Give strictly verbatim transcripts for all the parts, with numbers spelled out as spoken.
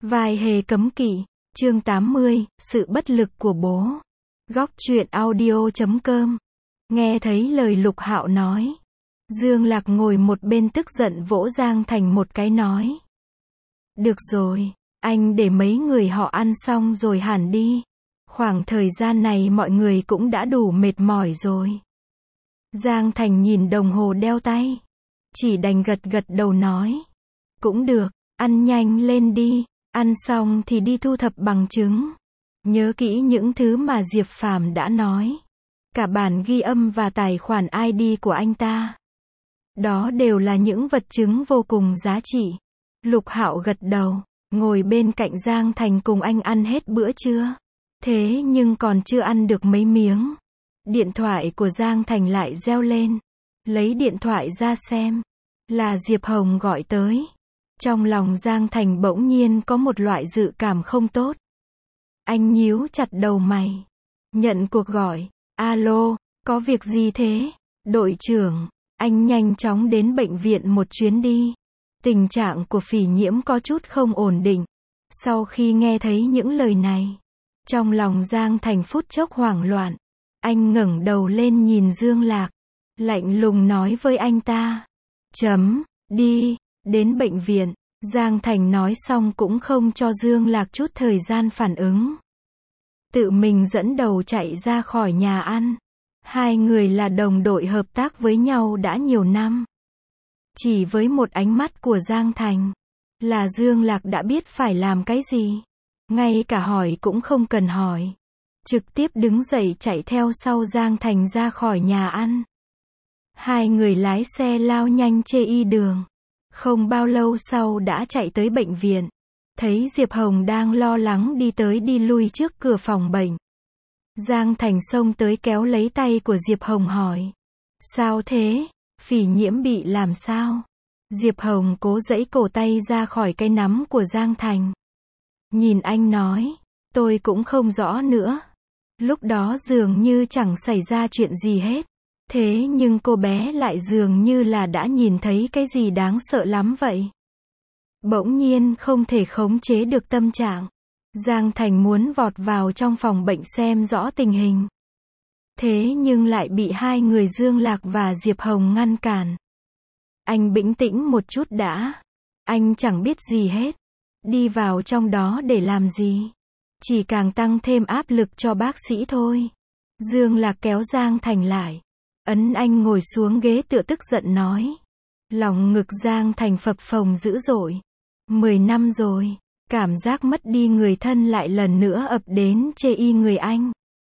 Vai hề cấm kỵ, chương tám mươi, sự bất lực của bố. Góc truyện audio chấm com. Nghe thấy lời Lục Hạo nói, Dương Lạc ngồi một bên tức giận vỗ Giang Thành một cái nói. Được rồi, anh để mấy người họ ăn xong rồi hẳn đi. Khoảng thời gian này mọi người cũng đã đủ mệt mỏi rồi. Giang Thành nhìn đồng hồ đeo tay, chỉ đành gật gật đầu nói. Cũng được, ăn nhanh lên đi. Ăn xong thì đi thu thập bằng chứng. Nhớ kỹ những thứ mà Diệp Phàm đã nói. Cả bản ghi âm và tài khoản i đê của anh ta. Đó đều là những vật chứng vô cùng giá trị. Lục Hạo gật đầu, ngồi bên cạnh Giang Thành cùng anh ăn hết bữa trưa. Thế nhưng còn chưa ăn được mấy miếng. Điện thoại của Giang Thành lại reo lên. Lấy điện thoại ra xem. Là Diệp Hồng gọi tới. Trong lòng Giang Thành bỗng nhiên có một loại dự cảm không tốt. Anh nhíu chặt đầu mày. Nhận cuộc gọi. Alo, có việc gì thế? Đội trưởng, anh nhanh chóng đến bệnh viện một chuyến đi. Tình trạng của Phỉ Nhiễm có chút không ổn định. Sau khi nghe thấy những lời này, trong lòng Giang Thành phút chốc hoảng loạn. Anh ngẩng đầu lên nhìn Dương Lạc. Lạnh lùng nói với anh ta. Chấm, đi. Đến bệnh viện, Giang Thành nói xong cũng không cho Dương Lạc chút thời gian phản ứng. Tự mình dẫn đầu chạy ra khỏi nhà ăn. Hai người là đồng đội hợp tác với nhau đã nhiều năm. Chỉ với một ánh mắt của Giang Thành, là Dương Lạc đã biết phải làm cái gì. Ngay cả hỏi cũng không cần hỏi. Trực tiếp đứng dậy chạy theo sau Giang Thành ra khỏi nhà ăn. Hai người lái xe lao nhanh chê y đường. Không bao lâu sau đã chạy tới bệnh viện. Thấy Diệp Hồng đang lo lắng đi tới đi lui trước cửa phòng bệnh. Giang Thành xông tới kéo lấy tay của Diệp Hồng hỏi. Sao thế? Phỉ Nhiễm bị làm sao? Diệp Hồng cố giãy cổ tay ra khỏi cái nắm của Giang Thành. Nhìn anh nói. Tôi cũng không rõ nữa. Lúc đó dường như chẳng xảy ra chuyện gì hết. Thế nhưng cô bé lại dường như là đã nhìn thấy cái gì đáng sợ lắm vậy. Bỗng nhiên không thể khống chế được tâm trạng. Giang Thành muốn vọt vào trong phòng bệnh xem rõ tình hình. Thế nhưng lại bị hai người Dương Lạc và Diệp Hồng ngăn cản. Anh bình tĩnh một chút đã. Anh chẳng biết gì hết. Đi vào trong đó để làm gì? Chỉ càng tăng thêm áp lực cho bác sĩ thôi. Dương Lạc kéo Giang Thành lại. Ấn anh ngồi xuống ghế tựa tức giận nói. Lòng ngực Giang Thành phập phồng dữ dội. Mười năm rồi, cảm giác mất đi người thân lại lần nữa ập đến chê y người anh.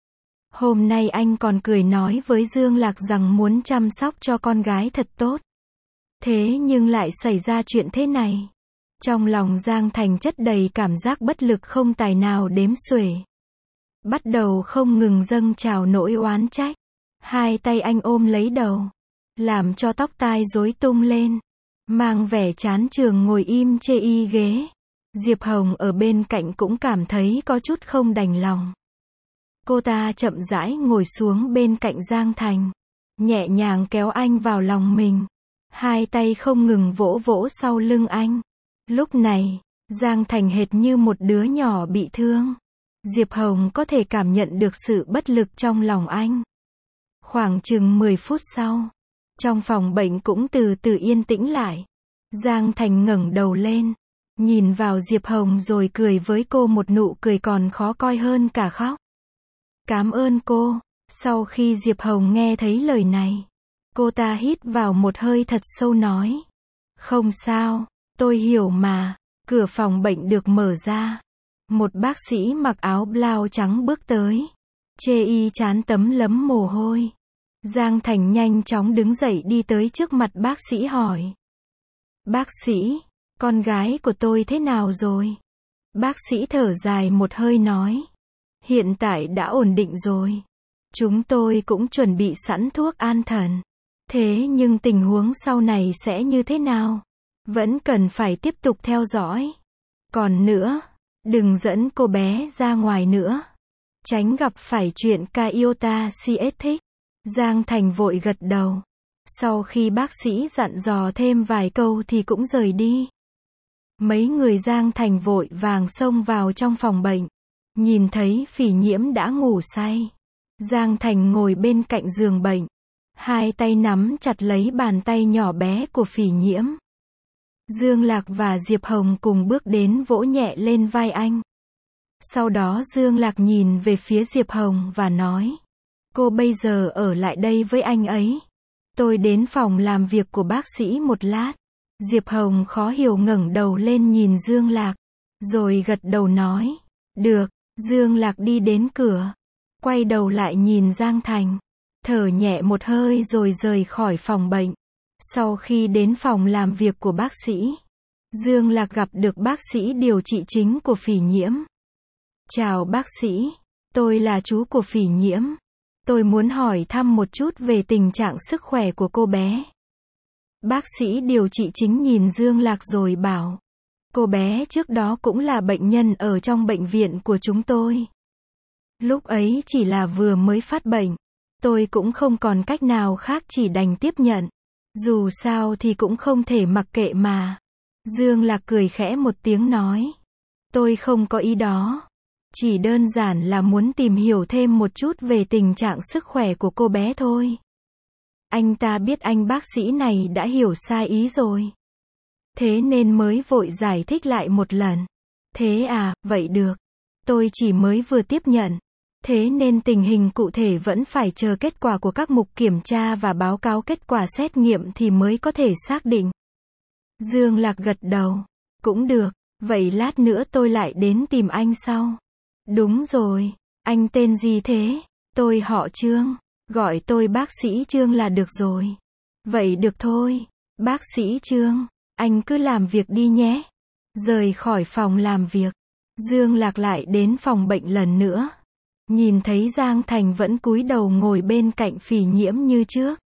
Hôm nay anh còn cười nói với Dương Lạc rằng muốn chăm sóc cho con gái thật tốt. Thế nhưng lại xảy ra chuyện thế này. Trong lòng Giang Thành chất đầy cảm giác bất lực không tài nào đếm xuể. Bắt đầu không ngừng dâng trào nỗi oán trách. Hai tay anh ôm lấy đầu, làm cho tóc tai rối tung lên, mang vẻ chán chường ngồi im chê y ghế. Diệp Hồng ở bên cạnh cũng cảm thấy có chút không đành lòng. Cô ta chậm rãi ngồi xuống bên cạnh Giang Thành, nhẹ nhàng kéo anh vào lòng mình, hai tay không ngừng vỗ vỗ sau lưng anh. Lúc này, Giang Thành hệt như một đứa nhỏ bị thương. Diệp Hồng có thể cảm nhận được sự bất lực trong lòng anh. Khoảng chừng mười phút sau, trong phòng bệnh cũng từ từ yên tĩnh lại. Giang Thành ngẩng đầu lên, nhìn vào Diệp Hồng rồi cười với cô một nụ cười còn khó coi hơn cả khóc. Cảm ơn cô. Sau khi Diệp Hồng nghe thấy lời này, cô ta hít vào một hơi thật sâu nói. Không sao, tôi hiểu mà. Cửa phòng bệnh được mở ra. Một bác sĩ mặc áo blau trắng bước tới. Chê y chán tấm lấm mồ hôi. Giang Thành nhanh chóng đứng dậy đi tới trước mặt bác sĩ hỏi. Bác sĩ, con gái của tôi thế nào rồi? Bác sĩ thở dài một hơi nói. Hiện tại đã ổn định rồi. Chúng tôi cũng chuẩn bị sẵn thuốc an thần. Thế nhưng tình huống sau này sẽ như thế nào? Vẫn cần phải tiếp tục theo dõi. Còn nữa, đừng dẫn cô bé ra ngoài nữa. Tránh gặp phải chuyện Iota xê thích. Giang Thành vội gật đầu. Sau khi bác sĩ dặn dò thêm vài câu thì cũng rời đi. Mấy người Giang Thành vội vàng xông vào trong phòng bệnh. Nhìn thấy Phỉ Nhiễm đã ngủ say. Giang Thành ngồi bên cạnh giường bệnh. Hai tay nắm chặt lấy bàn tay nhỏ bé của Phỉ Nhiễm. Dương Lạc và Diệp Hồng cùng bước đến vỗ nhẹ lên vai anh. Sau đó Dương Lạc nhìn về phía Diệp Hồng và nói. Cô bây giờ ở lại đây với anh ấy. Tôi đến phòng làm việc của bác sĩ một lát. Diệp Hồng khó hiểu ngẩng đầu lên nhìn Dương Lạc. Rồi gật đầu nói. Được. Dương Lạc đi đến cửa. Quay đầu lại nhìn Giang Thành. Thở nhẹ một hơi rồi rời khỏi phòng bệnh. Sau khi đến phòng làm việc của bác sĩ, Dương Lạc gặp được bác sĩ điều trị chính của Phỉ Nhiễm. Chào bác sĩ, tôi là chú của Phỉ Nhiễm. Tôi muốn hỏi thăm một chút về tình trạng sức khỏe của cô bé. Bác sĩ điều trị chính nhìn Dương Lạc rồi bảo. Cô bé trước đó cũng là bệnh nhân ở trong bệnh viện của chúng tôi. Lúc ấy chỉ là vừa mới phát bệnh. Tôi cũng không còn cách nào khác chỉ đành tiếp nhận. Dù sao thì cũng không thể mặc kệ mà. Dương Lạc cười khẽ một tiếng nói. Tôi không có ý đó. Chỉ đơn giản là muốn tìm hiểu thêm một chút về tình trạng sức khỏe của cô bé thôi. Anh ta biết anh bác sĩ này đã hiểu sai ý rồi. Thế nên mới vội giải thích lại một lần. Thế à, vậy được. Tôi chỉ mới vừa tiếp nhận. Thế nên tình hình cụ thể vẫn phải chờ kết quả của các mục kiểm tra và báo cáo kết quả xét nghiệm thì mới có thể xác định. Dương Lạc gật đầu. Cũng được, vậy lát nữa tôi lại đến tìm anh sau. Đúng rồi, anh tên gì thế? Tôi họ Trương, gọi tôi bác sĩ Trương là được rồi. Vậy được thôi, bác sĩ Trương, anh cứ làm việc đi nhé. Rời khỏi phòng làm việc, Dương Lạc lại đến phòng bệnh lần nữa. Nhìn thấy Giang Thành vẫn cúi đầu ngồi bên cạnh Phỉ Nhiễm như trước.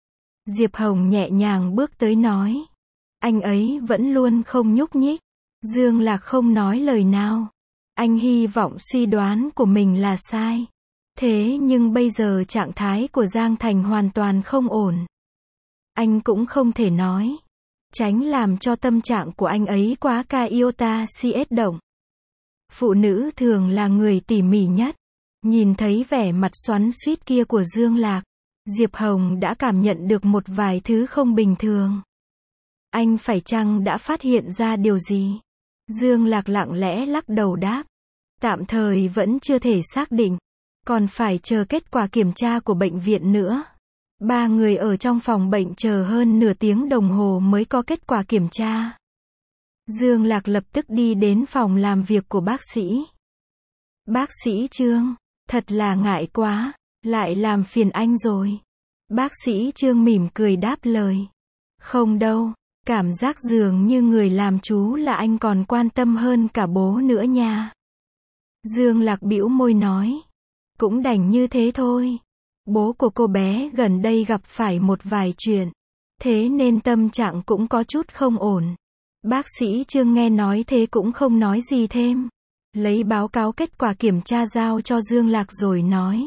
Diệp Hồng nhẹ nhàng bước tới nói. Anh ấy vẫn luôn không nhúc nhích. Dương Lạc không nói lời nào. Anh hy vọng suy đoán của mình là sai. Thế nhưng bây giờ trạng thái của Giang Thành hoàn toàn không ổn. Anh cũng không thể nói. Tránh làm cho tâm trạng của anh ấy quá ca iota cs động. Phụ nữ thường là người tỉ mỉ nhất. Nhìn thấy vẻ mặt xoắn xuýt kia của Dương Lạc, Diệp Hồng đã cảm nhận được một vài thứ không bình thường. Anh phải chăng đã phát hiện ra điều gì? Dương Lạc lặng lẽ lắc đầu đáp. Tạm thời vẫn chưa thể xác định. Còn phải chờ kết quả kiểm tra của bệnh viện nữa. Ba người ở trong phòng bệnh chờ hơn nửa tiếng đồng hồ mới có kết quả kiểm tra. Dương Lạc lập tức đi đến phòng làm việc của bác sĩ. Bác sĩ Trương, thật là ngại quá, lại làm phiền anh rồi. Bác sĩ Trương mỉm cười đáp lời. Không đâu, cảm giác dường như người làm chú là anh còn quan tâm hơn cả bố nữa nha. Dương Lạc bĩu môi nói. Cũng đành như thế thôi. Bố của cô bé gần đây gặp phải một vài chuyện. Thế nên tâm trạng cũng có chút không ổn. Bác sĩ Trương nghe nói thế cũng không nói gì thêm. Lấy báo cáo kết quả kiểm tra giao cho Dương Lạc rồi nói.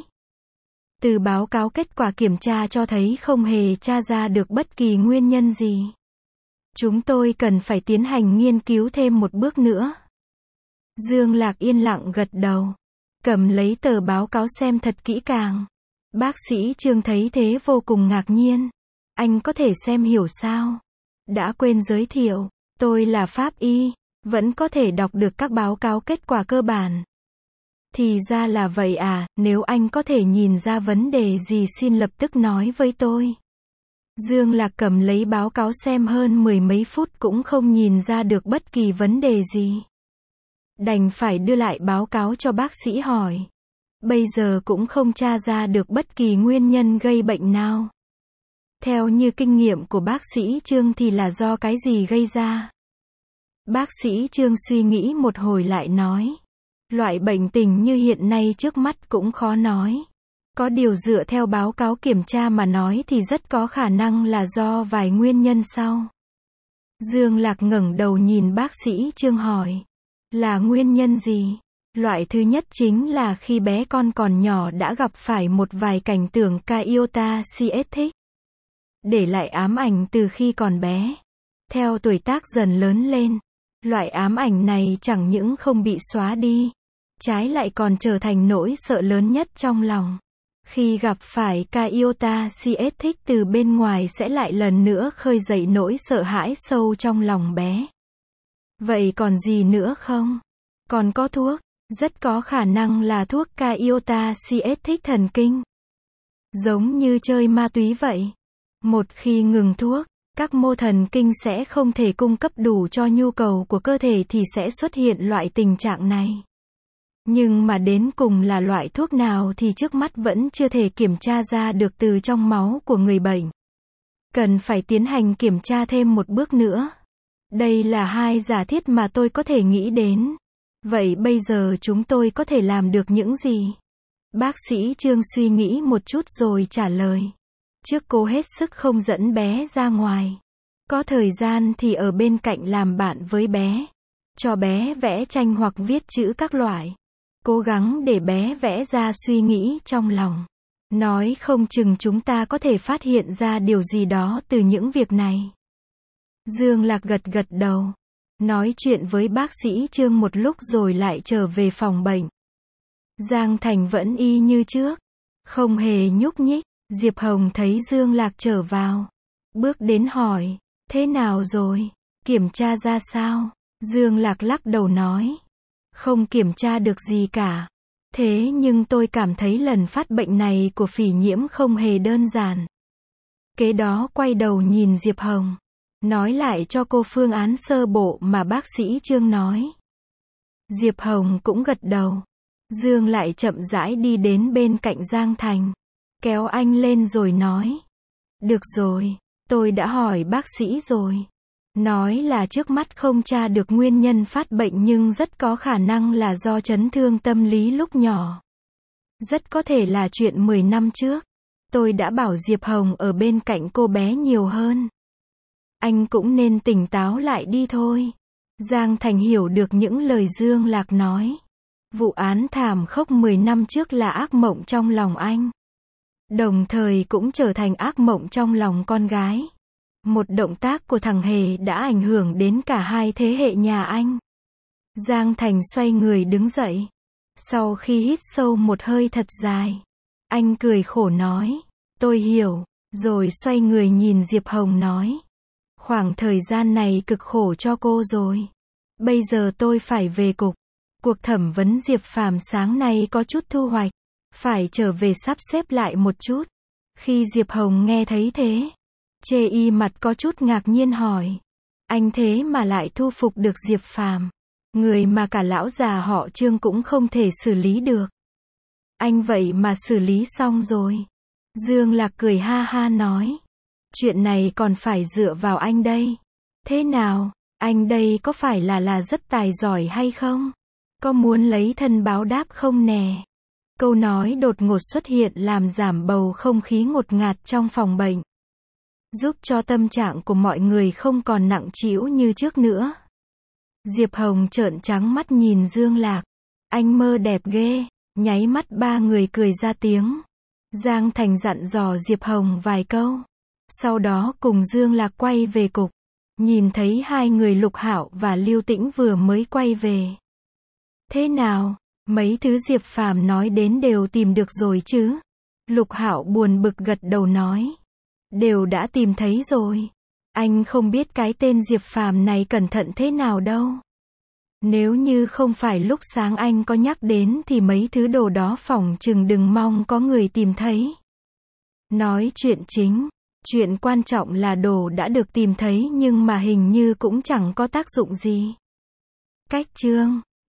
Từ báo cáo kết quả kiểm tra cho thấy không hề tra ra được bất kỳ nguyên nhân gì. Chúng tôi cần phải tiến hành nghiên cứu thêm một bước nữa. Dương Lạc yên lặng gật đầu. Cầm lấy tờ báo cáo xem thật kỹ càng. Bác sĩ Trương thấy thế vô cùng ngạc nhiên. Anh có thể xem hiểu sao? Đã quên giới thiệu. Tôi là pháp y. Vẫn có thể đọc được các báo cáo kết quả cơ bản. Thì ra là vậy à, nếu anh có thể nhìn ra vấn đề gì xin lập tức nói với tôi. Dương Lạc cầm lấy báo cáo xem hơn mười mấy phút cũng không nhìn ra được bất kỳ vấn đề gì. Đành phải đưa lại báo cáo cho bác sĩ hỏi. Bây giờ cũng không tra ra được bất kỳ nguyên nhân gây bệnh nào. Theo như kinh nghiệm của bác sĩ Trương thì là do cái gì gây ra? Bác sĩ Trương suy nghĩ một hồi lại nói. Loại bệnh tình như hiện nay trước mắt cũng khó nói. Có điều dựa theo báo cáo kiểm tra mà nói thì rất có khả năng là do vài nguyên nhân sau. Dương Lạc ngẩng đầu nhìn bác sĩ Trương hỏi. Là nguyên nhân gì? Loại thứ nhất chính là khi bé con còn nhỏ đã gặp phải một vài cảnh tượng ca iota cs thích. Để lại ám ảnh từ khi còn bé. Theo tuổi tác dần lớn lên. Loại ám ảnh này chẳng những không bị xóa đi, trái lại còn trở thành nỗi sợ lớn nhất trong lòng. Khi gặp phải Kyota xê ét thích từ bên ngoài sẽ lại lần nữa khơi dậy nỗi sợ hãi sâu trong lòng bé. Vậy còn gì nữa không? Còn có thuốc, rất có khả năng là thuốc Kyota xê ét thích thần kinh. Giống như chơi ma túy vậy. Một khi ngừng thuốc, các mô thần kinh sẽ không thể cung cấp đủ cho nhu cầu của cơ thể thì sẽ xuất hiện loại tình trạng này. Nhưng mà đến cùng là loại thuốc nào thì trước mắt vẫn chưa thể kiểm tra ra được từ trong máu của người bệnh. Cần phải tiến hành kiểm tra thêm một bước nữa. Đây là hai giả thiết mà tôi có thể nghĩ đến. Vậy bây giờ chúng tôi có thể làm được những gì? Bác sĩ Trương suy nghĩ một chút rồi trả lời. Trước cô hết sức không dẫn bé ra ngoài. Có thời gian thì ở bên cạnh làm bạn với bé. Cho bé vẽ tranh hoặc viết chữ các loại. Cố gắng để bé vẽ ra suy nghĩ trong lòng. Nói không chừng chúng ta có thể phát hiện ra điều gì đó từ những việc này. Dương Lạc gật gật đầu. Nói chuyện với bác sĩ Trương một lúc rồi lại trở về phòng bệnh. Giang Thành vẫn y như trước. Không hề nhúc nhích. Diệp Hồng thấy Dương Lạc trở vào. Bước đến hỏi. Thế nào rồi? Kiểm tra ra sao? Dương Lạc lắc đầu nói. Không kiểm tra được gì cả. Thế nhưng tôi cảm thấy lần phát bệnh này của phỉ nhiễm không hề đơn giản. Kế đó quay đầu nhìn Diệp Hồng. Nói lại cho cô phương án sơ bộ mà bác sĩ Trương nói. Diệp Hồng cũng gật đầu. Dương lại chậm rãi đi đến bên cạnh Giang Thành. Kéo anh lên rồi nói. Được rồi, tôi đã hỏi bác sĩ rồi. Nói là trước mắt không tra được nguyên nhân phát bệnh nhưng rất có khả năng là do chấn thương tâm lý lúc nhỏ. Rất có thể là chuyện mười năm trước. Tôi đã bảo Diệp Hồng ở bên cạnh cô bé nhiều hơn. Anh cũng nên tỉnh táo lại đi thôi. Giang Thành hiểu được những lời Dương Lạc nói. Vụ án thảm khốc mười năm trước là ác mộng trong lòng anh. Đồng thời cũng trở thành ác mộng trong lòng con gái. Một động tác của thằng Hề đã ảnh hưởng đến cả hai thế hệ nhà anh. Giang Thành xoay người đứng dậy. Sau khi hít sâu một hơi thật dài, anh cười khổ nói. Tôi hiểu. Rồi xoay người nhìn Diệp Hồng nói. Khoảng thời gian này cực khổ cho cô rồi. Bây giờ tôi phải về cục. Cuộc thẩm vấn Diệp Phàm sáng nay có chút thu hoạch. Phải trở về sắp xếp lại một chút. Khi Diệp Hồng nghe thấy thế, chê y mặt có chút ngạc nhiên hỏi. Anh thế mà lại thu phục được Diệp Phàm, người mà cả lão già họ Trương cũng không thể xử lý được. Anh vậy mà xử lý xong rồi. Dương Lạc cười ha ha nói. Chuyện này còn phải dựa vào anh đây. Thế nào, anh đây có phải là là rất tài giỏi hay không? Có muốn lấy thân báo đáp không nè? Câu nói đột ngột xuất hiện làm giảm bầu không khí ngột ngạt trong phòng bệnh. Giúp cho tâm trạng của mọi người không còn nặng trĩu như trước nữa. Diệp Hồng trợn trắng mắt nhìn Dương Lạc. Anh mơ đẹp ghê. Nháy mắt ba người cười ra tiếng. Giang Thành dặn dò Diệp Hồng vài câu. Sau đó cùng Dương Lạc quay về cục. Nhìn thấy hai người Lục Hạo và Lưu Tĩnh vừa mới quay về. Thế nào? Mấy thứ Diệp Phàm nói đến đều tìm được rồi chứ? Lục Hạo buồn bực gật đầu nói. Đều đã tìm thấy rồi. Anh không biết cái tên Diệp Phàm này cẩn thận thế nào đâu. Nếu như không phải lúc sáng anh có nhắc đến thì mấy thứ đồ đó phỏng chừng đừng mong có người tìm thấy. Nói chuyện chính, chuyện quan trọng là đồ đã được tìm thấy nhưng mà hình như cũng chẳng có tác dụng gì. Cách chương